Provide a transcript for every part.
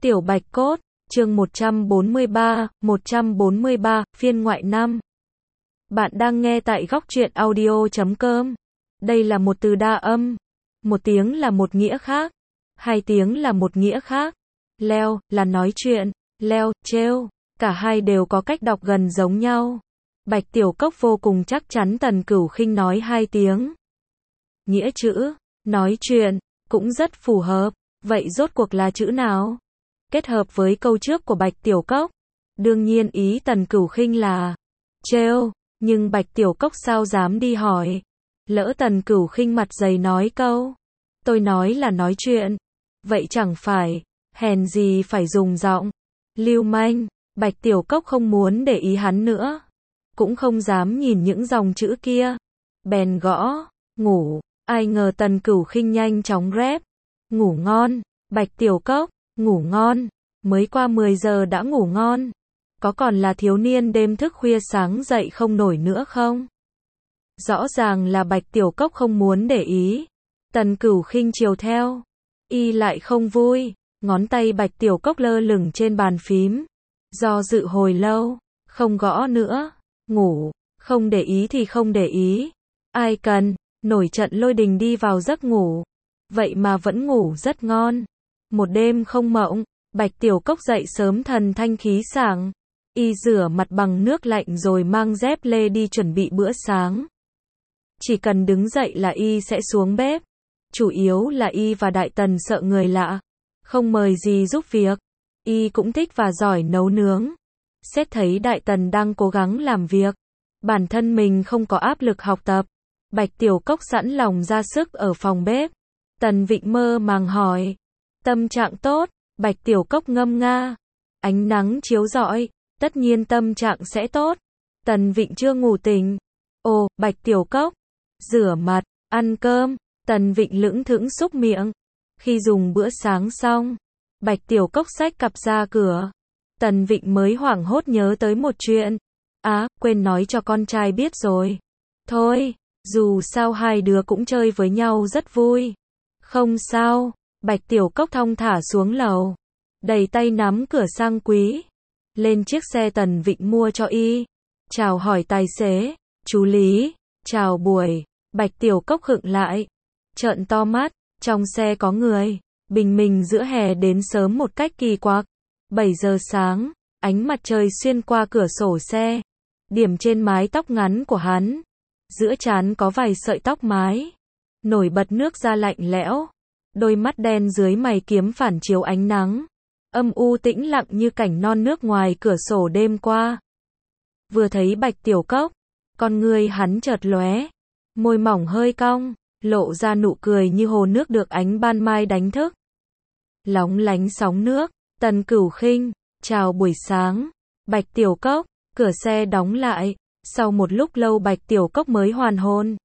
Tiểu Bạch Cốt, chương 143, phiên ngoại 5. Bạn đang nghe tại góc truyện audio.com. Đây là một từ đa âm. Một tiếng là một nghĩa khác. Hai tiếng là một nghĩa khác. Leo là nói chuyện, leo, trêu. Cả hai đều có cách đọc gần giống nhau. Bạch Tiểu Cốc vô cùng chắc chắn Tần Cửu Khinh nói hai tiếng. Nghĩa chữ, nói chuyện, cũng rất phù hợp. Vậy rốt cuộc là chữ nào? Kết hợp với câu trước của Bạch Tiểu Cốc. Đương nhiên ý Tần Cửu Khinh là trêu, nhưng Bạch Tiểu Cốc sao dám đi hỏi. Lỡ Tần Cửu Khinh mặt dày nói câu, tôi nói là nói chuyện. Vậy chẳng phải, hèn gì phải dùng giọng lưu manh. Bạch Tiểu Cốc không muốn để ý hắn nữa. Cũng không dám nhìn những dòng chữ kia. Bèn gõ, ngủ. Ai ngờ Tần Cửu Khinh nhanh chóng rép. Ngủ ngon, Bạch Tiểu Cốc, ngủ ngon. Mới qua 10 giờ đã ngủ ngon. Có còn là thiếu niên đêm thức khuya sáng dậy không nổi nữa không? Rõ ràng là Bạch Tiểu Cốc không muốn để ý. Tần Cửu Khinh chiều theo. Y lại không vui. Ngón tay Bạch Tiểu Cốc lơ lửng trên bàn phím. Do dự hồi lâu. Không gõ nữa. Ngủ. Không để ý thì không để ý. Ai cần. Nổi trận lôi đình đi vào giấc ngủ. Vậy mà vẫn ngủ rất ngon. Một đêm không mộng. Bạch Tiểu Cốc dậy sớm thần thanh khí sảng. Y rửa mặt bằng nước lạnh rồi mang dép lê đi chuẩn bị bữa sáng. Chỉ cần đứng dậy là Y sẽ xuống bếp. Chủ yếu là Y và Đại Tần sợ người lạ. Không mời gì giúp việc. Y cũng thích và giỏi nấu nướng. Xét thấy Đại Tần đang cố gắng làm việc. Bản thân mình không có áp lực học tập. Bạch Tiểu Cốc sẵn lòng ra sức ở phòng bếp. Tần Vịnh mơ màng hỏi. Tâm trạng tốt. Bạch Tiểu Cốc ngâm nga. Ánh nắng chiếu rọi. Tất nhiên tâm trạng sẽ tốt. Tần Vịnh chưa ngủ tỉnh. Ồ, Bạch Tiểu Cốc. Rửa mặt, ăn cơm. Tần Vịnh lững thững xúc miệng. Khi dùng bữa sáng xong. Bạch Tiểu Cốc xách cặp ra cửa. Tần Vịnh mới hoảng hốt nhớ tới một chuyện. Quên nói cho con trai biết rồi. Thôi, dù sao hai đứa cũng chơi với nhau rất vui. Không sao. Bạch Tiểu Cốc thong thả xuống lầu. Đầy tay nắm cửa sang quý. Lên chiếc xe Tần Vịnh mua cho Y. Chào hỏi tài xế. Chú Lý. Chào buổi. Bạch Tiểu Cốc khựng lại. Trợn to mắt. Trong xe có người. Bình minh giữa hè đến sớm một cách kỳ quặc. 7 giờ sáng. Ánh mặt trời xuyên qua cửa sổ xe. Điểm trên mái tóc ngắn của hắn. Giữa trán có vài sợi tóc mái. Nổi bật nước da lạnh lẽo. Đôi mắt đen dưới mày kiếm phản chiếu ánh nắng. Âm u tĩnh lặng như cảnh non nước ngoài cửa sổ đêm qua. Vừa thấy Bạch Tiểu Cốc, con ngươi hắn chợt lóe, môi mỏng hơi cong, lộ ra nụ cười như hồ nước được ánh ban mai đánh thức. Lóng lánh sóng nước. Tần Cửu Khinh, chào buổi sáng. Bạch Tiểu Cốc, cửa xe đóng lại. Sau một lúc lâu Bạch Tiểu Cốc mới hoàn hồn.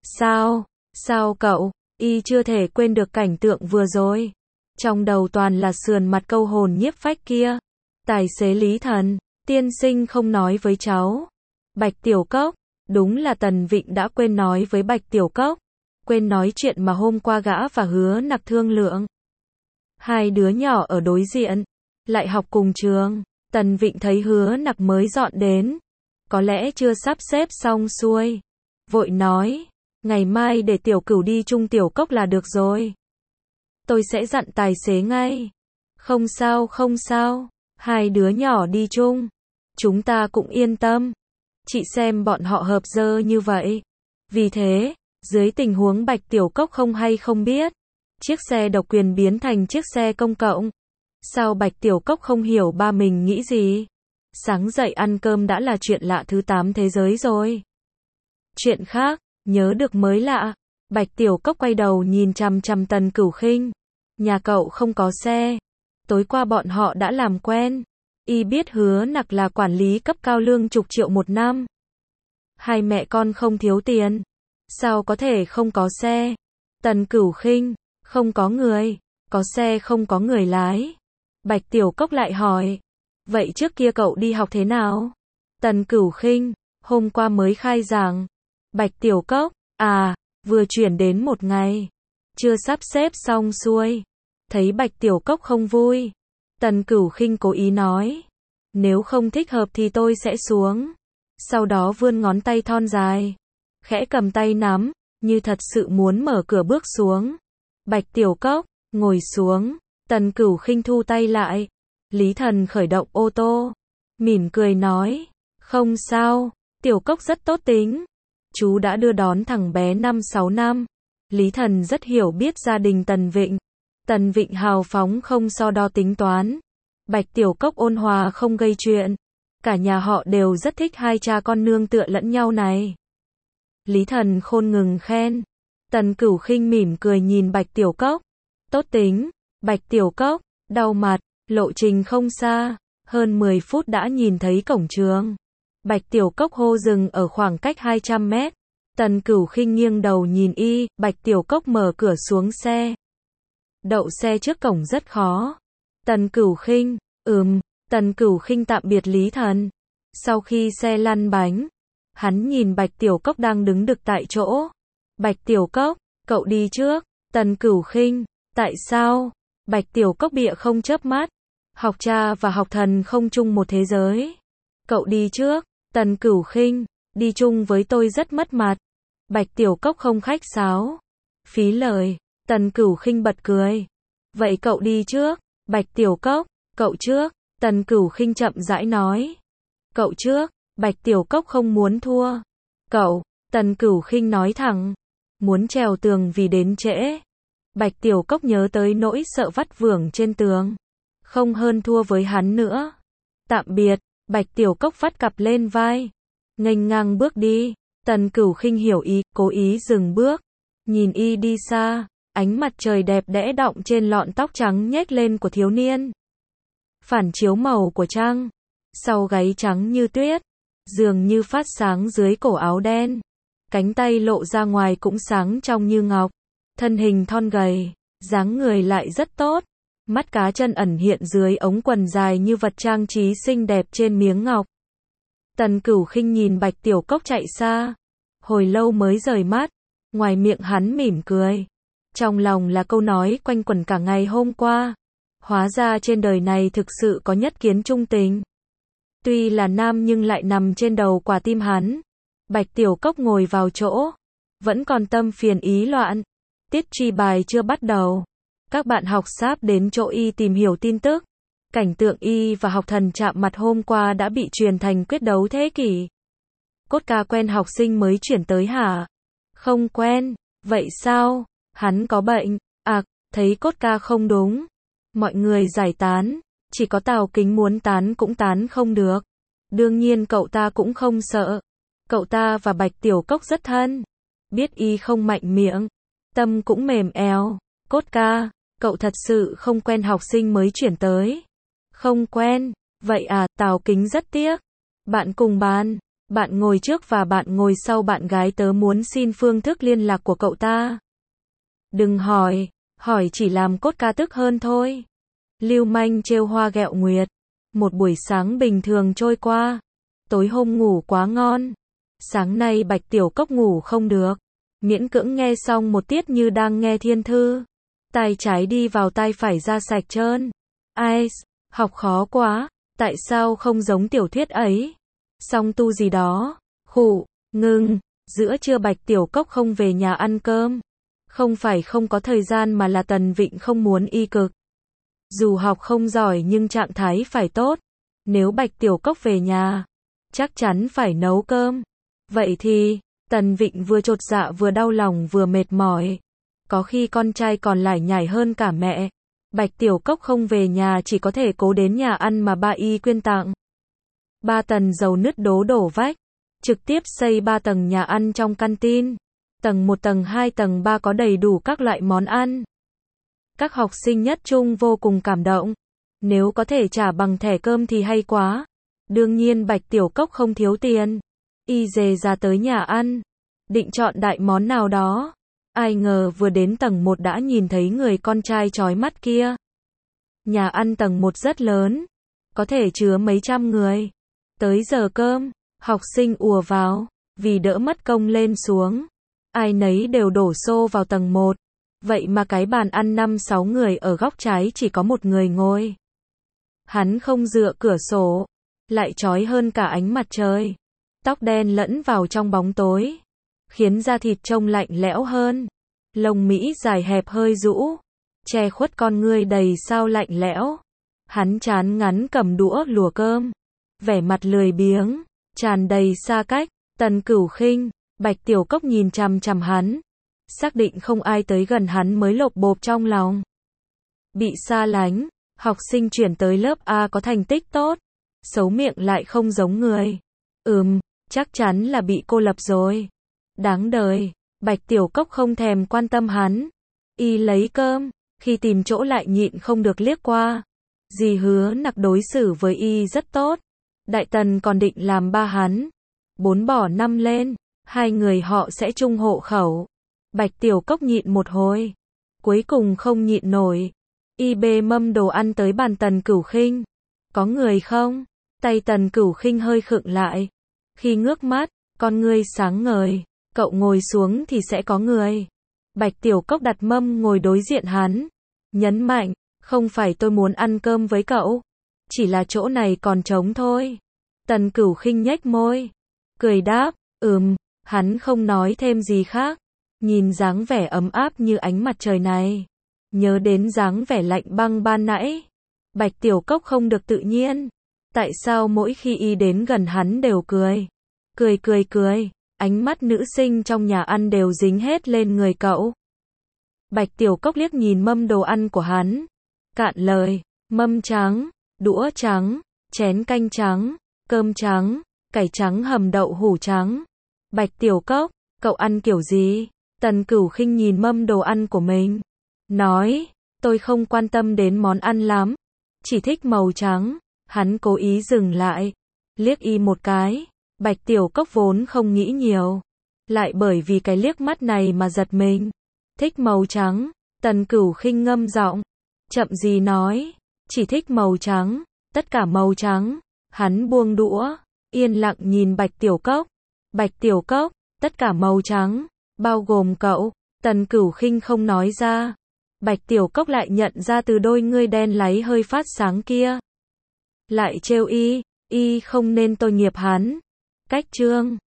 Sao cậu? Y chưa thể quên được cảnh tượng vừa rồi. Trong đầu toàn là sườn mặt câu hồn nhiếp phách kia. Tài xế Lý Thần, tiên sinh không nói với cháu. Bạch Tiểu Cốc, đúng là Tần Vịnh đã quên nói với Bạch Tiểu Cốc. Quên nói chuyện mà hôm qua gã và Hứa Nặc thương lượng. Hai đứa nhỏ ở đối diện, lại học cùng trường. Tần Vịnh thấy Hứa Nặc mới dọn đến. Có lẽ chưa sắp xếp xong xuôi. Vội nói, ngày mai để Tiểu Cửu đi chung Tiểu Cốc là được rồi. Tôi sẽ dặn tài xế ngay. Không sao. Hai đứa nhỏ đi chung. Chúng ta cũng yên tâm. Chị xem bọn họ hợp dơ như vậy. Vì thế, dưới tình huống Bạch Tiểu Cốc không hay không biết. Chiếc xe độc quyền biến thành chiếc xe công cộng. Sao Bạch Tiểu Cốc không hiểu ba mình nghĩ gì? Sáng dậy ăn cơm đã là chuyện lạ thứ 8 thế giới rồi. Chuyện khác, nhớ được mới lạ. Bạch Tiểu Cốc quay đầu nhìn chằm chằm Tần Cửu Khinh. Nhà cậu không có xe. Tối qua bọn họ đã làm quen. Y biết Hứa Nặc là quản lý cấp cao lương chục triệu một năm. Hai mẹ con không thiếu tiền. Sao có thể không có xe? Tần Cửu Khinh, không có người. Có xe không có người lái. Bạch Tiểu Cốc lại hỏi. Vậy trước kia cậu đi học thế nào? Tần Cửu Khinh, hôm qua mới khai giảng. Bạch Tiểu Cốc, vừa chuyển đến một ngày. Chưa sắp xếp xong xuôi. Thấy Bạch Tiểu Cốc không vui. Tần Cửu Khinh cố ý nói. Nếu không thích hợp thì tôi sẽ xuống. Sau đó vươn ngón tay thon dài. Khẽ cầm tay nắm, như thật sự muốn mở cửa bước xuống. Bạch Tiểu Cốc, ngồi xuống. Tần Cửu Khinh thu tay lại. Lý Thần khởi động ô tô. Mỉm cười nói. Không sao, Tiểu Cốc rất tốt tính. Chú đã đưa đón thằng bé 5-6 năm. Lý Thần rất hiểu biết gia đình Tần Vịnh. Tần Vịnh hào phóng không so đo tính toán. Bạch Tiểu Cốc ôn hòa không gây chuyện. Cả nhà họ đều rất thích hai cha con nương tựa lẫn nhau này. Lý Thần khôn ngừng khen. Tần Cửu Khinh mỉm cười nhìn Bạch Tiểu Cốc. Tốt tính. Bạch Tiểu Cốc, đau mặt, lộ trình không xa. Hơn 10 phút đã nhìn thấy cổng trường. Bạch Tiểu Cốc hô dừng ở khoảng cách 200 mét. Tần Cửu Khinh nghiêng đầu nhìn y, Bạch Tiểu Cốc mở cửa xuống xe. Đậu xe trước cổng rất khó. Tần Cửu Khinh, Tần Cửu Khinh tạm biệt Lý Thần. Sau khi xe lăn bánh, hắn nhìn Bạch Tiểu Cốc đang đứng đực tại chỗ. Bạch Tiểu Cốc, cậu đi trước. Tần Cửu Khinh, tại sao? Bạch Tiểu Cốc bịa không chớp mắt. Học cha và học thần không chung một thế giới. Cậu đi trước. Tần Cửu Khinh, đi chung với tôi rất mất mặt. Bạch Tiểu Cốc không khách sáo. Phí lời. Tần Cửu Khinh bật cười. Vậy cậu đi trước. Bạch Tiểu Cốc, cậu trước. Tần Cửu Khinh chậm rãi nói. Cậu trước. Bạch Tiểu Cốc không muốn thua. Cậu. Tần Cửu Khinh nói thẳng. Muốn trèo tường vì đến trễ. Bạch Tiểu Cốc nhớ tới nỗi sợ vắt vưởng trên tường. Không hơn thua với hắn nữa. Tạm biệt. Bạch Tiểu Cốc vắt cặp lên vai. Nghênh ngang bước đi. Tần Cửu Khinh hiểu ý, cố ý dừng bước. Nhìn y đi xa. Ánh mặt trời đẹp đẽ đọng trên lọn tóc trắng nhếch lên của thiếu niên. Phản chiếu màu của trăng. Sau gáy trắng như tuyết. Dường như phát sáng dưới cổ áo đen. Cánh tay lộ ra ngoài cũng sáng trong như ngọc. Thân hình thon gầy. Dáng người lại rất tốt. Mắt cá chân ẩn hiện dưới ống quần dài như vật trang trí xinh đẹp trên miếng ngọc. Tần Cửu Khinh nhìn Bạch Tiểu Cốc chạy xa. Hồi lâu mới rời mắt. Ngoài miệng hắn mỉm cười. Trong lòng là câu nói quanh quẩn cả ngày hôm qua. Hóa ra trên đời này thực sự có nhất kiến trung tình. Tuy là nam nhưng lại nằm trên đầu quả tim hắn. Bạch Tiểu Cốc ngồi vào chỗ. Vẫn còn tâm phiền ý loạn. Tiết truy bài chưa bắt đầu. Các bạn học sáp đến chỗ y tìm hiểu tin tức. Cảnh tượng y và học thần chạm mặt hôm qua đã bị truyền thành quyết đấu thế kỷ. Cốt ca quen học sinh mới chuyển tới hả? Không quen. Vậy sao? Hắn có bệnh. Thấy Cốt ca không đúng. Mọi người giải tán. Chỉ có Tào Kính muốn tán cũng tán không được. Đương nhiên cậu ta cũng không sợ. Cậu ta và Bạch Tiểu Cốc rất thân. Biết y không mạnh miệng. Tâm cũng mềm eo. Cốt ca, cậu thật sự không quen học sinh mới chuyển tới. Không quen. Vậy à, Tào Kính rất tiếc. Bạn cùng bàn. Bạn ngồi trước và bạn ngồi sau, bạn gái tớ muốn xin phương thức liên lạc của cậu ta. Đừng hỏi. Hỏi chỉ làm Cốt ca tức hơn thôi. Lưu manh trêu hoa ghẹo nguyệt. Một buổi sáng bình thường trôi qua. Tối hôm ngủ quá ngon. Sáng nay Bạch Tiểu Cốc ngủ không được. Miễn cưỡng nghe xong một tiết như đang nghe thiên thư. Tai trái đi vào tai phải ra sạch trơn. Ai, học khó quá. Tại sao không giống tiểu thuyết ấy? Song tu gì đó. Khụ, ngừng. Giữa trưa Bạch Tiểu Cốc không về nhà ăn cơm. Không phải không có thời gian mà là Tần Vịnh không muốn y cực. Dù học không giỏi nhưng trạng thái phải tốt. Nếu Bạch Tiểu Cốc về nhà, chắc chắn phải nấu cơm. Vậy thì, Tần Vịnh vừa chột dạ vừa đau lòng vừa mệt mỏi. Có khi con trai còn lải nhải hơn cả mẹ. Bạch Tiểu Cốc không về nhà chỉ có thể cố đến nhà ăn mà ba y quyên tặng. 3 tầng dầu nứt đổ vách. Trực tiếp xây 3 tầng nhà ăn trong canteen. Tầng 1, tầng 2, tầng 3 có đầy đủ các loại món ăn. Các học sinh nhất trung vô cùng cảm động. Nếu có thể trả bằng thẻ cơm thì hay quá. Đương nhiên Bạch Tiểu Cốc không thiếu tiền. Y dề ra tới nhà ăn. Định chọn đại món nào đó. Ai ngờ vừa đến tầng 1 đã nhìn thấy người con trai chói mắt kia. Nhà ăn tầng 1 rất lớn. Có thể chứa mấy trăm người. Tới giờ cơm, học sinh ùa vào. Vì đỡ mất công lên xuống. Ai nấy đều đổ xô vào tầng 1. Vậy mà cái bàn ăn 5-6 người ở góc trái chỉ có một người ngồi. Hắn không dựa cửa sổ, lại chói hơn cả ánh mặt trời. Tóc đen lẫn vào trong bóng tối, khiến da thịt trông lạnh lẽo hơn. Lông mỹ dài hẹp hơi rũ, che khuất con ngươi đầy sao lạnh lẽo. Hắn chán ngắn cầm đũa lùa cơm, vẻ mặt lười biếng, tràn đầy xa cách. Tần Cửu Khinh, Bạch Tiểu Cốc nhìn chằm chằm hắn, xác định không ai tới gần hắn mới lộp bộp trong lòng. Bị xa lánh, học sinh chuyển tới lớp A có thành tích tốt, xấu miệng lại không giống người. Chắc chắn là bị cô lập rồi. Đáng đời, Bạch Tiểu Cốc không thèm quan tâm hắn. Y lấy cơm, khi tìm chỗ lại nhịn không được liếc qua. Dì Hứa Nặc đối xử với Y rất tốt. Đại Tần còn định làm ba hắn 4 bỏ 5 lên, hai người họ sẽ chung hộ khẩu. Bạch Tiểu Cốc nhịn một hồi, cuối cùng không nhịn nổi. Y bê mâm đồ ăn tới bàn Tần Cửu Khinh. Có người không? Tay Tần Cửu Khinh hơi khựng lại. Khi ngước mắt, con ngươi sáng ngời. Cậu ngồi xuống thì sẽ có người. Bạch Tiểu Cốc đặt mâm ngồi đối diện hắn, nhấn mạnh, không phải tôi muốn ăn cơm với cậu, chỉ là chỗ này còn trống thôi. Tần Cửu Khinh nhếch môi, cười đáp, hắn không nói thêm gì khác. Nhìn dáng vẻ ấm áp như ánh mặt trời này, nhớ đến dáng vẻ lạnh băng ban nãy. Bạch Tiểu Cốc không được tự nhiên. Tại sao mỗi khi Y đến gần hắn đều cười? Cười. Ánh mắt nữ sinh trong nhà ăn đều dính hết lên người cậu. Bạch Tiểu Cốc liếc nhìn mâm đồ ăn của hắn, cạn lời, mâm trắng, đũa trắng, chén canh trắng, cơm trắng, cải trắng hầm đậu hủ trắng. Bạch Tiểu Cốc, cậu ăn kiểu gì? Tần Cửu Khinh nhìn mâm đồ ăn của mình, nói, tôi không quan tâm đến món ăn lắm, chỉ thích màu trắng. Hắn cố ý dừng lại, liếc Y một cái. Bạch Tiểu Cốc vốn không nghĩ nhiều, lại bởi vì cái liếc mắt này mà giật mình. Thích màu trắng? Tần Cửu Khinh ngâm giọng, chậm gì nói, chỉ thích màu trắng, tất cả màu trắng. Hắn buông đũa, yên lặng nhìn Bạch Tiểu Cốc. Bạch Tiểu Cốc, tất cả màu trắng, bao gồm cậu. Tần Cửu Khinh không nói ra. Bạch Tiểu Cốc lại nhận ra từ đôi ngươi đen láy hơi phát sáng kia. Lại trêu Y không nên tôi nghiệp hắn. Cách chương